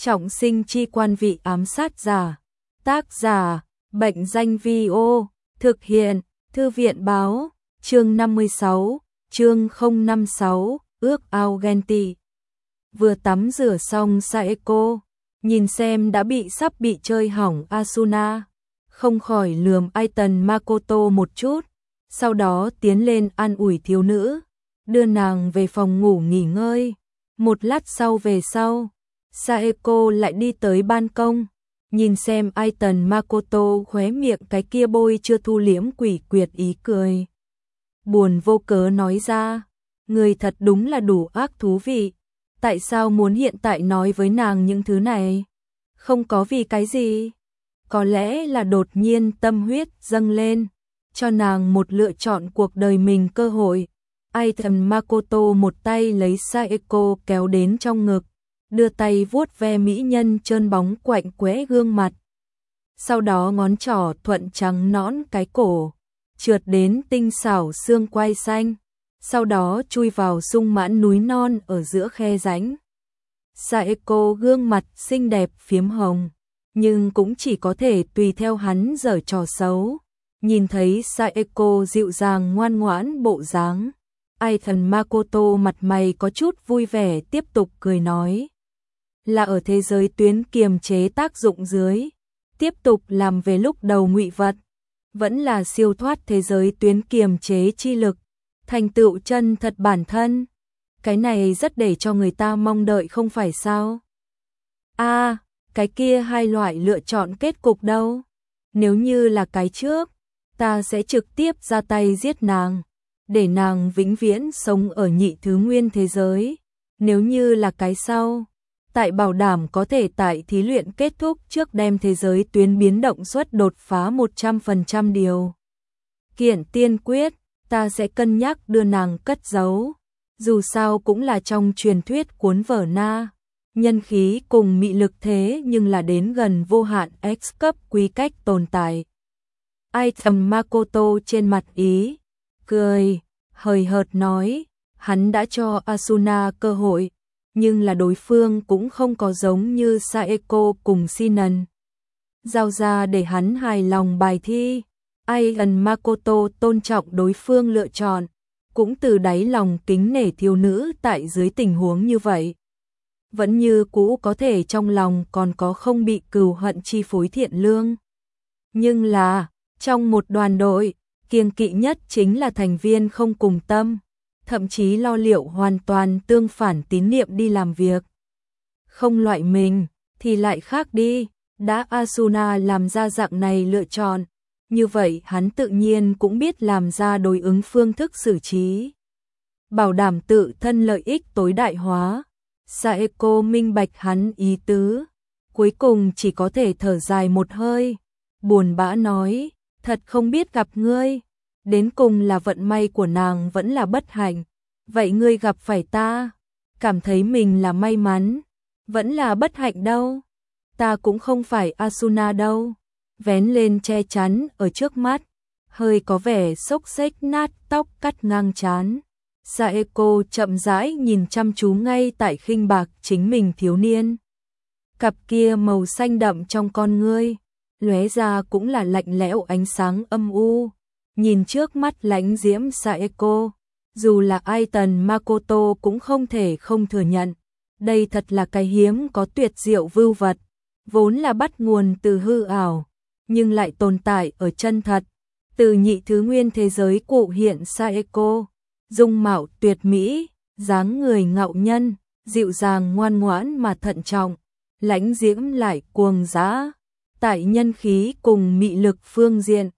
Trọng sinh chi quan vị ám sát giả. Tác giả, Bệnh danh Vi-ô. Thực hiện, Thư viện báo. Chương 56, chương 056, ước ao ghen tị. Vừa tắm rửa xong Saeko, nhìn xem đã sắp bị chơi hỏng Asuna, không khỏi lườm Aiton Makoto một chút, sau đó tiến lên an ủi thiếu nữ, đưa nàng về phòng ngủ nghỉ ngơi. Một lát sau về sau, Saeko lại đi tới ban công, nhìn xem Aiton Makoto khóe miệng cái kia bôi chưa thu liễm quỷ quyệt ý cười. Buồn vô cớ nói ra, người thật đúng là đủ ác thú vị, tại sao muốn hiện tại nói với nàng những thứ này? Không có vì cái gì, có lẽ là đột nhiên tâm huyết dâng lên, cho nàng một lựa chọn cuộc đời mình cơ hội. Aiton Makoto một tay lấy Saeko kéo đến trong ngực, đưa tay vuốt ve mỹ nhân trơn bóng quạnh quẽ gương mặt. Sau đó ngón trỏ thuận trắng nõn cái cổ, trượt đến tinh xảo xương quai xanh, sau đó chui vào sung mãn núi non ở giữa khe rãnh. Saeko gương mặt xinh đẹp phiếm hồng, nhưng cũng chỉ có thể tùy theo hắn giở trò xấu. Nhìn thấy Saeko dịu dàng ngoan ngoãn bộ dáng, Aiton Makoto mặt mày có chút vui vẻ tiếp tục cười nói. Là ở thế giới tuyến kiềm chế tác dụng dưới, tiếp tục làm về lúc đầu ngụy vật, vẫn là siêu thoát thế giới tuyến kiềm chế chi lực, thành tựu chân thật bản thân. Cái này rất để cho người ta mong đợi không phải sao? Cái kia hai loại lựa chọn kết cục đâu? Nếu như là cái trước, ta sẽ trực tiếp ra tay giết nàng, để nàng vĩnh viễn sống ở nhị thứ nguyên thế giới. Nếu như là cái sau, tại bảo đảm có thể tại thí luyện kết thúc trước đem thế giới tuyến biến động suất đột phá 100% điều kiện tiên quyết, ta sẽ cân nhắc đưa nàng cất giấu. Dù sao cũng là trong truyền thuyết cuốn vở na, nhân khí cùng mị lực thế nhưng là đến gần vô hạn X cấp quy cách tồn tại. Aiton Makoto trên mặt ý cười, hời hợt nói, hắn đã cho Asuna cơ hội, nhưng là đối phương cũng không có giống như Saeko cùng Sinon giao ra để hắn hài lòng bài thi. Aiton Makoto tôn trọng đối phương lựa chọn, cũng từ đáy lòng kính nể thiếu nữ tại dưới tình huống như vậy. Vẫn như cũ có thể trong lòng còn có không bị cừu hận chi phối thiện lương. Nhưng là, trong một đoàn đội, kiêng kỵ nhất chính là thành viên không cùng tâm, thậm chí lo liệu hoàn toàn tương phản tín niệm đi làm việc. Không loại mình, thì lại khác đi, đã Asuna làm ra dạng này lựa chọn, như vậy hắn tự nhiên cũng biết làm ra đối ứng phương thức xử trí. Bảo đảm tự thân lợi ích tối đại hóa. Saeko minh bạch hắn ý tứ, cuối cùng chỉ có thể thở dài một hơi, buồn bã nói, thật không biết gặp ngươi, đến cùng là vận may của nàng vẫn là bất hạnh. Vậy ngươi gặp phải ta, cảm thấy mình là may mắn, vẫn là bất hạnh đâu. Ta cũng không phải Asuna đâu. Vén lên che chắn ở trước mắt, hơi có vẻ xốc xếch nát tóc cắt ngang trán. Saeko chậm rãi nhìn chăm chú ngay tại khinh bạc chính mình thiếu niên. Cặp kia màu xanh đậm trong con ngươi, lóe ra cũng là lạnh lẽo ánh sáng âm u. Nhìn trước mắt lãnh diễm Saeko, dù là Aiton Makoto cũng không thể không thừa nhận. Đây thật là cái hiếm có tuyệt diệu vưu vật, vốn là bắt nguồn từ hư ảo, nhưng lại tồn tại ở chân thật. Từ nhị thứ nguyên thế giới cụ hiện Saeko, dung mạo tuyệt mỹ, dáng người ngạo nhân, dịu dàng ngoan ngoãn mà thận trọng, lãnh diễm lại cuồng dã. Tại nhân khí cùng mị lực phương diện,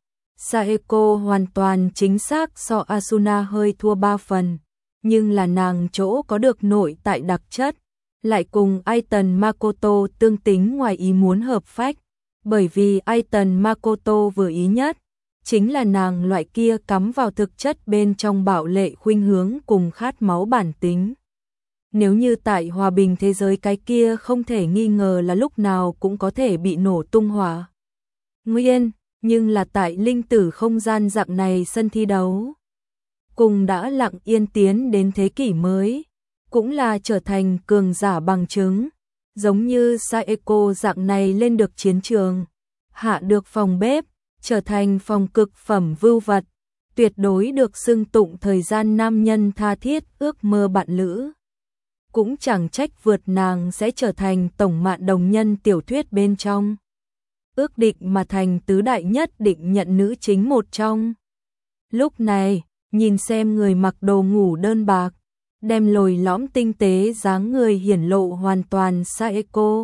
Saeko hoàn toàn chính xác so Asuna hơi thua 3 phần, nhưng là nàng chỗ có được nội tại đặc chất, lại cùng Aiton Makoto tương tính ngoài ý muốn hợp phách. Bởi vì Aiton Makoto vừa ý nhất, chính là nàng loại kia cắm vào thực chất bên trong bạo lệ khuynh hướng cùng khát máu bản tính. Nếu như tại hòa bình thế giới cái kia không thể nghi ngờ là lúc nào cũng có thể bị nổ tung hỏa nguyên, nhưng là tại linh tử không gian dạng này sân thi đấu, cùng đã lặng yên tiến đến thế kỷ mới, cũng là trở thành cường giả bằng chứng. giống như Saeko dạng này lên được chiến trường, hạ được phòng bếp, trở thành phòng cực phẩm vưu vật, tuyệt đối được xưng tụng thời gian nam nhân tha thiết ước mơ bạn lữ. Cũng chẳng trách vượt nàng sẽ trở thành tổng mạn đồng nhân tiểu thuyết bên trong. Ước định mà thành tứ đại nhất định nhận nữ chính một trong. Lúc này, nhìn xem người mặc đồ ngủ đơn bạc, đem lồi lõm tinh tế dáng người hiển lộ hoàn toàn Saeko.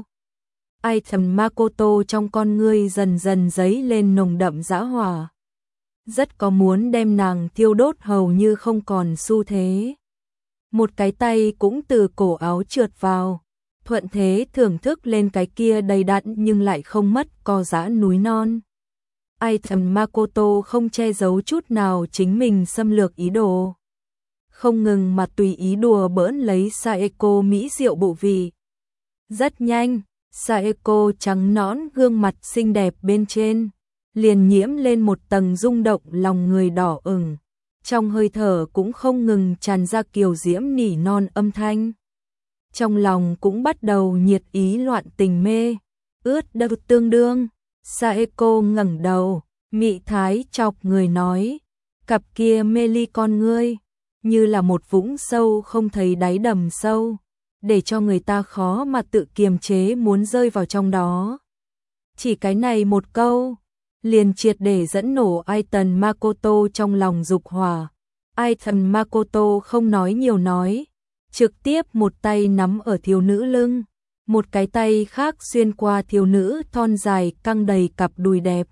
Item Makoto trong con ngươi dần dần dấy lên nồng đậm dã hỏa. Rất có muốn đem nàng thiêu đốt hầu như không còn xu thế. Một cái tay cũng từ cổ áo trượt vào, thuận thế thưởng thức lên cái kia đầy đặn nhưng lại không mất co giãn núi non. Item Makoto không che giấu chút nào chính mình xâm lược ý đồ. Không ngừng mà tùy ý đùa bỡn lấy Saeko mỹ diệu bộ vị. Rất nhanh, Saeko trắng nõn gương mặt xinh đẹp bên trên, liền nhiễm lên một tầng rung động lòng người đỏ ửng. Trong hơi thở cũng không ngừng tràn ra kiều diễm nỉ non âm thanh. Trong lòng cũng bắt đầu nhiệt ý loạn tình mê, ướt đau tương đương. Saeko ngẩng đầu, mị thái chọc người nói, cặp kia mê ly con ngươi, như là một vũng sâu không thấy đáy đầm sâu, để cho người ta khó mà tự kiềm chế muốn rơi vào trong đó. Chỉ cái này một câu, liền triệt để dẫn nổ Item Makoto trong lòng dục hỏa. Item Makoto không nói nhiều nói, trực tiếp một tay nắm ở thiếu nữ lưng, một cái tay khác xuyên qua thiếu nữ thon dài căng đầy cặp đùi đẹp.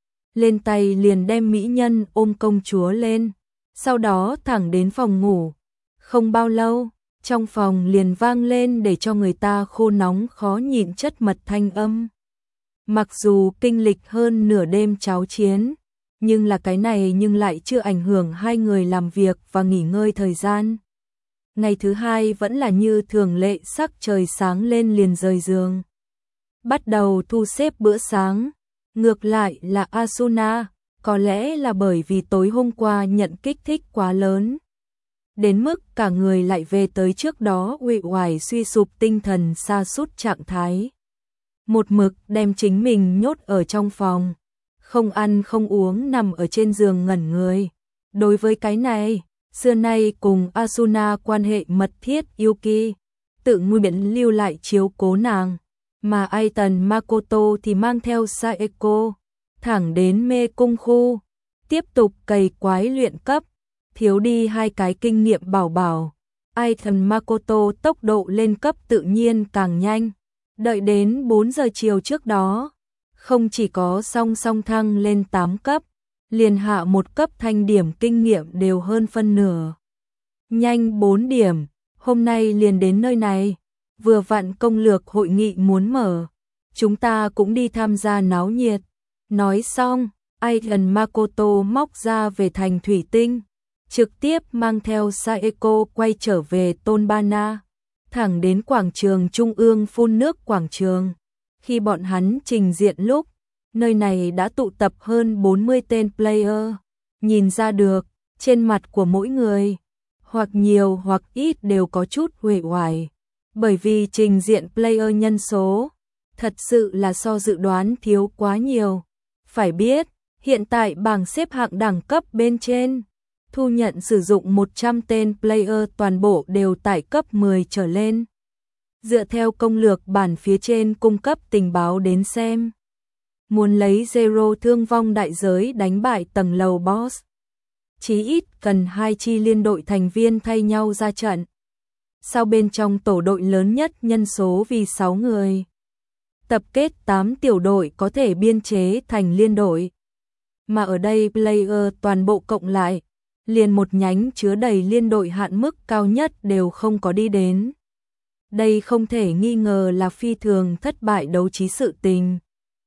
Lên tay liền đem mỹ nhân ôm công chúa lên, sau đó thẳng đến phòng ngủ. Không bao lâu, trong phòng liền vang lên để cho người ta khô nóng khó nhịn chất mật thanh âm. Mặc dù kinh lịch hơn nửa đêm cháo chiến, nhưng là cái này nhưng lại chưa ảnh hưởng hai người làm việc và nghỉ ngơi thời gian. Ngày thứ hai vẫn là như thường lệ, sắc trời sáng lên liền rời giường. Bắt đầu thu xếp bữa sáng. Ngược lại là Asuna, có lẽ là bởi vì tối hôm qua nhận kích thích quá lớn, đến mức cả người lại về tới trước đó uể oải suy sụp tinh thần sa sút trạng thái. Một mực đem chính mình nhốt ở trong phòng, không ăn không uống nằm ở trên giường ngẩn người. Đối với cái này, xưa nay cùng Asuna quan hệ mật thiết Yuki, tự nguy biển lưu lại chiếu cố nàng, mà Item Makoto thì mang theo Saeko, thẳng đến mê cung khu, tiếp tục cày quái luyện cấp, thiếu đi hai cái kinh nghiệm bảo bảo. Item Makoto tốc độ lên cấp tự nhiên càng nhanh, đợi đến 4 giờ chiều trước đó, không chỉ có song song thăng lên 8 cấp, liền hạ một cấp thanh điểm kinh nghiệm đều hơn phân nửa. Nhanh 4 điểm, hôm nay liền đến nơi này, vừa vặn công lược hội nghị muốn mở, chúng ta cũng đi tham gia náo nhiệt. Nói xong, Item Makoto móc ra về thành thủy tinh, trực tiếp mang theo Saeko quay trở về Tonbana, thẳng đến quảng trường trung ương phun nước quảng trường. Khi bọn hắn trình diện lúc, nơi này đã tụ tập hơn 40 tên player, nhìn ra được, trên mặt của mỗi người, hoặc nhiều hoặc ít đều có chút uể oải, bởi vì trình diện player nhân số, thật sự là so dự đoán thiếu quá nhiều. Phải biết, hiện tại bảng xếp hạng đẳng cấp bên trên, thu nhận sử dụng 100 tên player toàn bộ đều tại cấp 10 trở lên. Dựa theo công lược bản phía trên cung cấp tình báo đến xem, muốn lấy zero thương vong đại giới đánh bại tầng lầu boss, chí ít cần 2 chi liên đội thành viên thay nhau ra trận. Sau bên trong tổ đội lớn nhất nhân số vì 6 người, tập kết 8 tiểu đội có thể biên chế thành liên đội. Mà ở đây player toàn bộ cộng lại, liền một nhánh chứa đầy liên đội hạn mức cao nhất đều không có đi đến. Đây không thể nghi ngờ là phi thường thất bại đấu trí sự tình.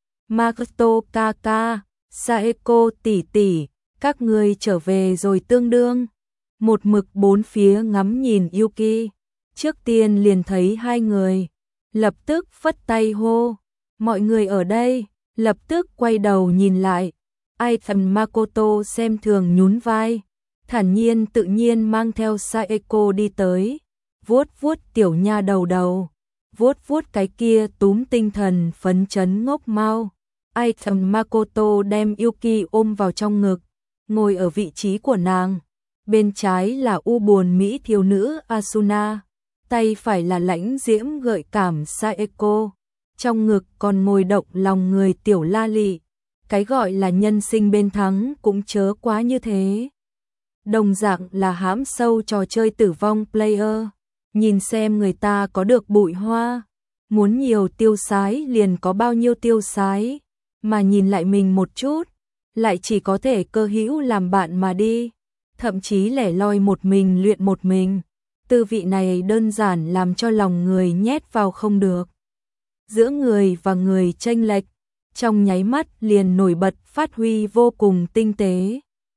Makoto kaka, Saeko tỷ tỷ, các ngươi trở về rồi tương đương. Một mực bốn phía ngắm nhìn Yuki, trước tiên liền thấy hai người, lập tức phất tay hô, mọi người ở đây, lập tức quay đầu nhìn lại. Item Makoto xem thường nhún vai, thản nhiên tự nhiên mang theo Saeko đi tới, vuốt vuốt tiểu nha đầu đầu, vuốt vuốt cái kia túm tinh thần phấn chấn ngốc mau. Item Makoto đem Yuki ôm vào trong ngực, ngồi ở vị trí của nàng. Bên trái là u buồn mỹ thiếu nữ Asuna, tay phải là lãnh diễm gợi cảm Saeko. Trong ngực còn ngồi động lòng người tiểu la lị. Cái gọi là nhân sinh bên thắng cũng chớ quá như thế. Đồng dạng là hãm sâu trò chơi tử vong player. Nhìn xem người ta có được bụi hoa, muốn nhiều tiêu sái liền có bao nhiêu tiêu sái, mà nhìn lại mình một chút, lại chỉ có thể cơ hữu làm bạn mà đi, thậm chí lẻ loi một mình luyện một mình. Tư vị này đơn giản làm cho lòng người nhét vào không được. Giữa người và người chênh lệch, trong nháy mắt liền nổi bật phát huy vô cùng tinh tế.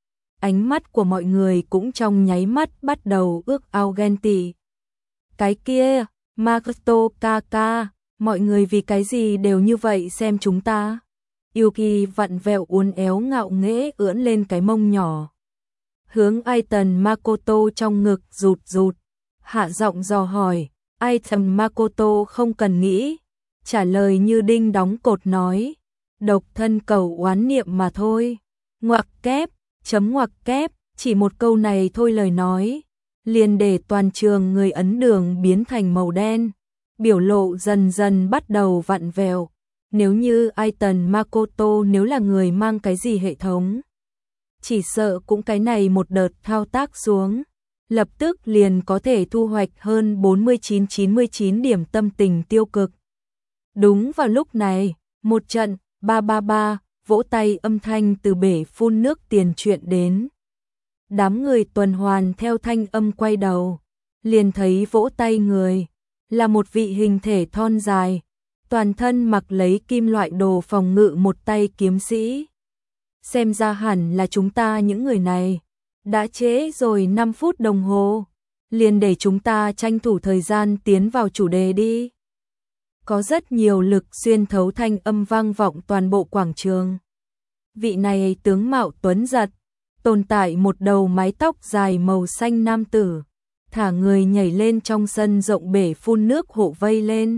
Ánh mắt của mọi người cũng trong nháy mắt bắt đầu ước ao ghen tị. Cái kia, Makoto kaka, mọi người vì cái gì đều như vậy xem chúng ta. Yuki vặn vẹo uốn éo ngạo nghễ ưỡn lên cái mông nhỏ. Hướng Aiton Makoto trong ngực rụt rụt, hạ giọng dò hỏi. Aiton Makoto không cần nghĩ, trả lời như đinh đóng cột nói. Độc thân cầu oán niệm mà thôi. Ngoặc kép, chấm ngoặc kép, chỉ một câu này thôi lời nói. Liền để toàn trường người Ấn Đường biến thành màu đen, biểu lộ dần dần bắt đầu vặn vẹo. Nếu như Aiton Makoto nếu là người mang cái gì hệ thống, chỉ sợ cũng cái này một đợt thao tác xuống, lập tức liền có thể thu hoạch hơn 49-99 điểm tâm tình tiêu cực. Đúng vào lúc này, một trận, ba ba ba, vỗ tay âm thanh từ bể phun nước tiền truyện đến. Đám người tuần hoàn theo thanh âm quay đầu, liền thấy vỗ tay người, là một vị hình thể thon dài, toàn thân mặc lấy kim loại đồ phòng ngự một tay kiếm sĩ. Xem ra hẳn là chúng ta những người này, đã trễ rồi 5 phút đồng hồ, liền để chúng ta tranh thủ thời gian tiến vào chủ đề đi. Có rất nhiều lực xuyên thấu thanh âm vang vọng toàn bộ quảng trường. Vị này tướng mạo tuấn giật, tồn tại một đầu mái tóc dài màu xanh nam tử, thả người nhảy lên trong sân rộng bể phun nước hộ vây lên.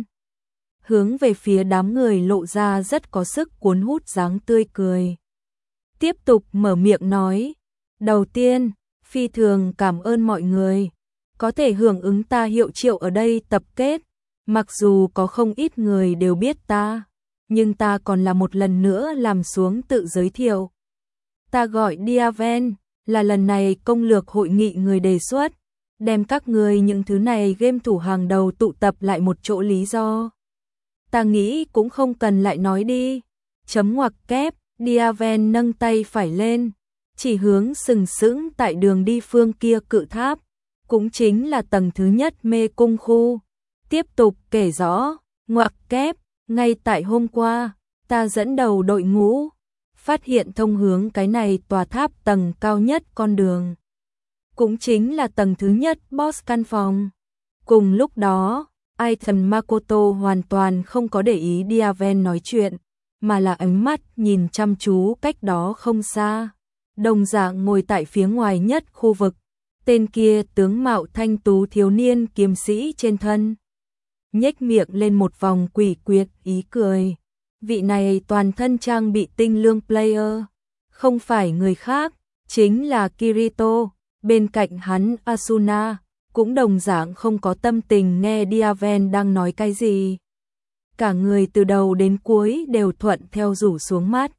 Hướng về phía đám người lộ ra rất có sức cuốn hút dáng tươi cười. Tiếp tục mở miệng nói, đầu tiên, phi thường cảm ơn mọi người, có thể hưởng ứng ta hiệu triệu ở đây tập kết, mặc dù có không ít người đều biết ta, nhưng ta còn là một lần nữa làm xuống tự giới thiệu. Ta gọi Diaven, là lần này công lược hội nghị người đề xuất, đem các người những thứ này game thủ hàng đầu tụ tập lại một chỗ lý do. Ta nghĩ cũng không cần lại nói đi. Chấm ngoặc kép, Diaven nâng tay phải lên, chỉ hướng sừng sững tại đường đi phương kia cự tháp, cũng chính là tầng thứ nhất mê cung khu. Tiếp tục kể rõ, ngoặc kép, ngay tại hôm qua, ta dẫn đầu đội ngũ, phát hiện thông hướng cái này tòa tháp tầng cao nhất con đường. Cũng chính là tầng thứ nhất boss căn phòng. Cùng lúc đó, Aiton Makoto hoàn toàn không có để ý Diaven nói chuyện, mà là ánh mắt nhìn chăm chú cách đó không xa. Đồng dạng ngồi tại phía ngoài nhất khu vực, tên kia tướng mạo thanh tú thiếu niên kiếm sĩ trên thân. Nhếch miệng lên một vòng quỷ quyệt ý cười. Vị này toàn thân trang bị tinh lương player, không phải người khác, chính là Kirito. Bên cạnh hắn Asuna, cũng đồng dạng không có tâm tình nghe Diaven đang nói cái gì. Cả người từ đầu đến cuối đều thuận theo rủ xuống mắt.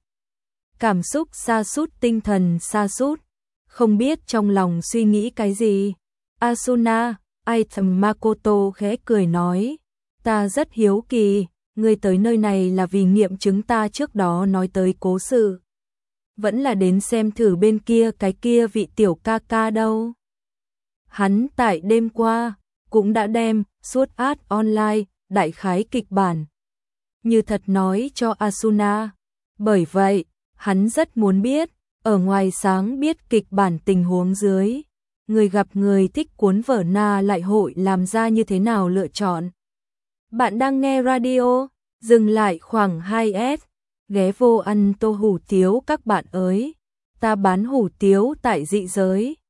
Cảm xúc sa sút, tinh thần sa sút, không biết trong lòng suy nghĩ cái gì. Asuna, Aiton Makoto khẽ cười nói, ta rất hiếu kỳ, ngươi tới nơi này là vì nghiệm chứng ta trước đó nói tới cố sự, vẫn là đến xem thử bên kia cái kia vị tiểu ca ca đâu. Hắn tại đêm qua cũng đã đem Sword Art Online đại khái kịch bản như thật nói cho Asuna, bởi vậy hắn rất muốn biết ở ngoài sáng biết kịch bản tình huống dưới, người gặp người thích cuốn vở na lại hội làm ra như thế nào lựa chọn. Bạn đang nghe radio, dừng lại khoảng 2S, ghé vô ăn tô hủ tiếu các bạn ơi, ta bán hủ tiếu tại dị giới.